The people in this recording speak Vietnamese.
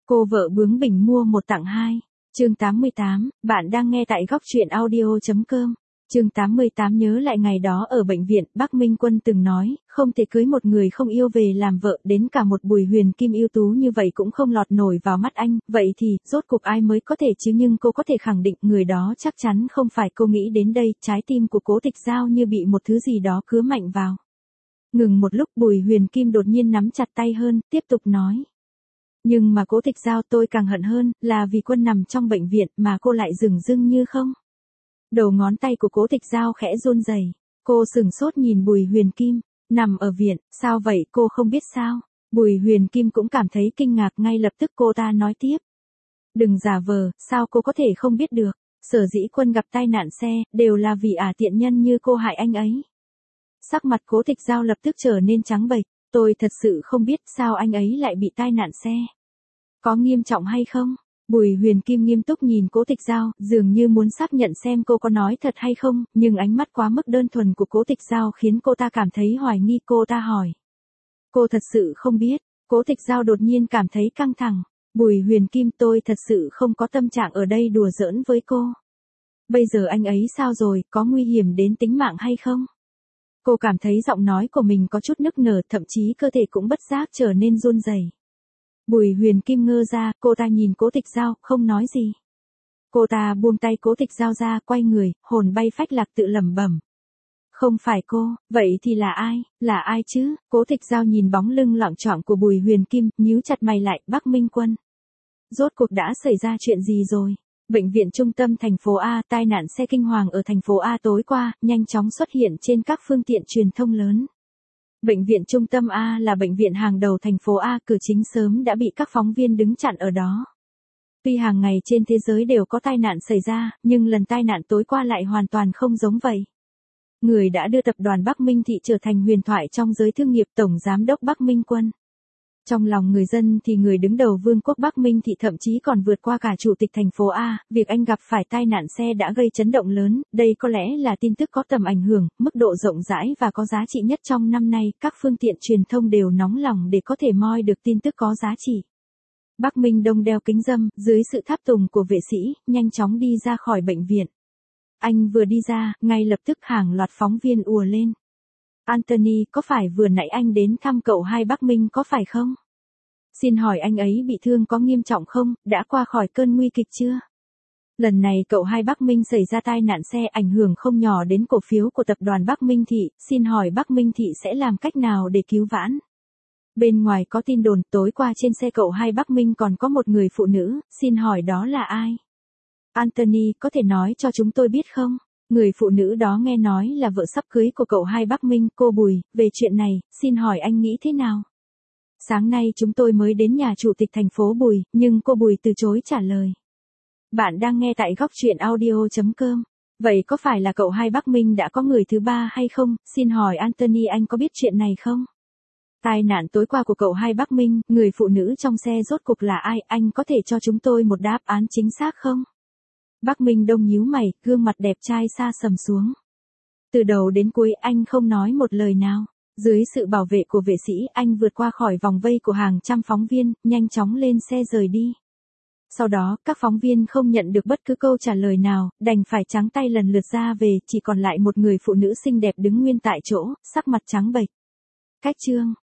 Cô vợ bướng bỉnh mua một tặng hai. Chương 88, bạn đang nghe tại góc truyện audio.com. Chương 88 nhớ lại ngày đó ở bệnh viện, Bắc Minh Quân từng nói, không thể cưới một người không yêu về làm vợ, đến cả một Bùi Huyền Kim ưu tú như vậy cũng không lọt nổi vào mắt anh, vậy thì, rốt cuộc ai mới có thể chứ, nhưng cô có thể khẳng định người đó chắc chắn không phải. Cô nghĩ đến đây, trái tim của Cố Tịch Giao như bị một thứ gì đó cứa mạnh vào. Ngừng một lúc, Bùi Huyền Kim đột nhiên nắm chặt tay hơn, tiếp tục nói. Nhưng mà Cố Tịch Giao, tôi càng hận hơn, là vì Quân nằm trong bệnh viện mà cô lại dửng dưng như không. Đầu ngón tay của Cố Tịch Giao khẽ run rẩy. Cô sửng sốt nhìn Bùi Huyền Kim. Nằm ở viện, sao vậy, cô không biết sao? Bùi Huyền Kim cũng cảm thấy kinh ngạc, ngay lập tức cô ta nói tiếp. Đừng giả vờ, sao cô có thể không biết được? Sở dĩ Quân gặp tai nạn xe, đều là vì tiện nhân như cô hại anh ấy. Sắc mặt Cố Tịch Giao lập tức trở nên trắng bệch. Tôi thật sự không biết sao anh ấy lại bị tai nạn xe. Có nghiêm trọng hay không? Bùi Huyền Kim nghiêm túc nhìn Cố Tịch Giao, dường như muốn xác nhận xem cô có nói thật hay không, nhưng ánh mắt quá mức đơn thuần của Cố Tịch Giao khiến cô ta cảm thấy hoài nghi. Cô ta hỏi. Cô thật sự không biết. Cố Tịch Giao đột nhiên cảm thấy căng thẳng. Bùi Huyền Kim, tôi thật sự không có tâm trạng ở đây đùa giỡn với cô. Bây giờ anh ấy sao rồi, có nguy hiểm đến tính mạng hay không? Cô cảm thấy giọng nói của mình có chút nức nở, thậm chí cơ thể cũng bất giác trở nên run rẩy. Bùi Huyền Kim ngơ ra, cô ta nhìn Cố Tịch Giao, không nói gì. Cô ta buông tay Cố Tịch Giao ra, quay người, hồn bay phách lạc tự lẩm bẩm. Không phải cô, vậy thì là ai chứ? Cố Tịch Giao nhìn bóng lưng loạng choạng của Bùi Huyền Kim, nhíu chặt mày lại. Bắc Minh Quân. Rốt cuộc đã xảy ra chuyện gì rồi? Bệnh viện trung tâm thành phố A, tai nạn xe kinh hoàng ở thành phố A tối qua, nhanh chóng xuất hiện trên các phương tiện truyền thông lớn. Bệnh viện trung tâm A là bệnh viện hàng đầu thành phố A, cửa chính sớm đã bị các phóng viên đứng chặn ở đó. Tuy hàng ngày trên thế giới đều có tai nạn xảy ra, nhưng lần tai nạn tối qua lại hoàn toàn không giống vậy. Người đã đưa tập đoàn Bắc Minh Thị trở thành huyền thoại trong giới thương nghiệp, Tổng Giám đốc Bắc Minh Quân. Trong lòng người dân thì người đứng đầu Vương quốc Bắc Minh Thị thậm chí còn vượt qua cả chủ tịch thành phố A, việc anh gặp phải tai nạn xe đã gây chấn động lớn, đây có lẽ là tin tức có tầm ảnh hưởng, mức độ rộng rãi và có giá trị nhất trong năm nay, các phương tiện truyền thông đều nóng lòng để có thể moi được tin tức có giá trị. Bắc Minh Đông đeo kính râm, dưới sự tháp tùng của vệ sĩ, nhanh chóng đi ra khỏi bệnh viện. Anh vừa đi ra, ngay lập tức hàng loạt phóng viên ùa lên. Anthony, có phải vừa nãy anh đến thăm cậu hai Bắc Minh có phải không? Xin hỏi anh ấy bị thương có nghiêm trọng không, đã qua khỏi cơn nguy kịch chưa? Lần này cậu hai Bắc Minh xảy ra tai nạn xe ảnh hưởng không nhỏ đến cổ phiếu của tập đoàn Bắc Minh Thị, xin hỏi Bắc Minh Thị sẽ làm cách nào để cứu vãn? Bên ngoài có tin đồn tối qua trên xe cậu hai Bắc Minh còn có một người phụ nữ, xin hỏi đó là ai? Anthony, có thể nói cho chúng tôi biết không? Người phụ nữ đó nghe nói là vợ sắp cưới của cậu hai Bắc Minh, cô Bùi, về chuyện này, xin hỏi anh nghĩ thế nào? Sáng nay chúng tôi mới đến nhà chủ tịch thành phố Bùi, nhưng cô Bùi từ chối trả lời. Bạn đang nghe tại góc truyện audio.com. Vậy có phải là cậu hai Bắc Minh đã có người thứ ba hay không? Xin hỏi Anthony, anh có biết chuyện này không? Tai nạn tối qua của cậu hai Bắc Minh, người phụ nữ trong xe rốt cuộc là ai? Anh có thể cho chúng tôi một đáp án chính xác không? Bắc Minh Đông nhíu mày, gương mặt đẹp trai sa sầm xuống. Từ đầu đến cuối anh không nói một lời nào. Dưới sự bảo vệ của vệ sĩ, anh vượt qua khỏi vòng vây của hàng trăm phóng viên, nhanh chóng lên xe rời đi. Sau đó, các phóng viên không nhận được bất cứ câu trả lời nào, đành phải trắng tay lần lượt ra về, chỉ còn lại một người phụ nữ xinh đẹp đứng nguyên tại chỗ, sắc mặt trắng bệch. Cách chương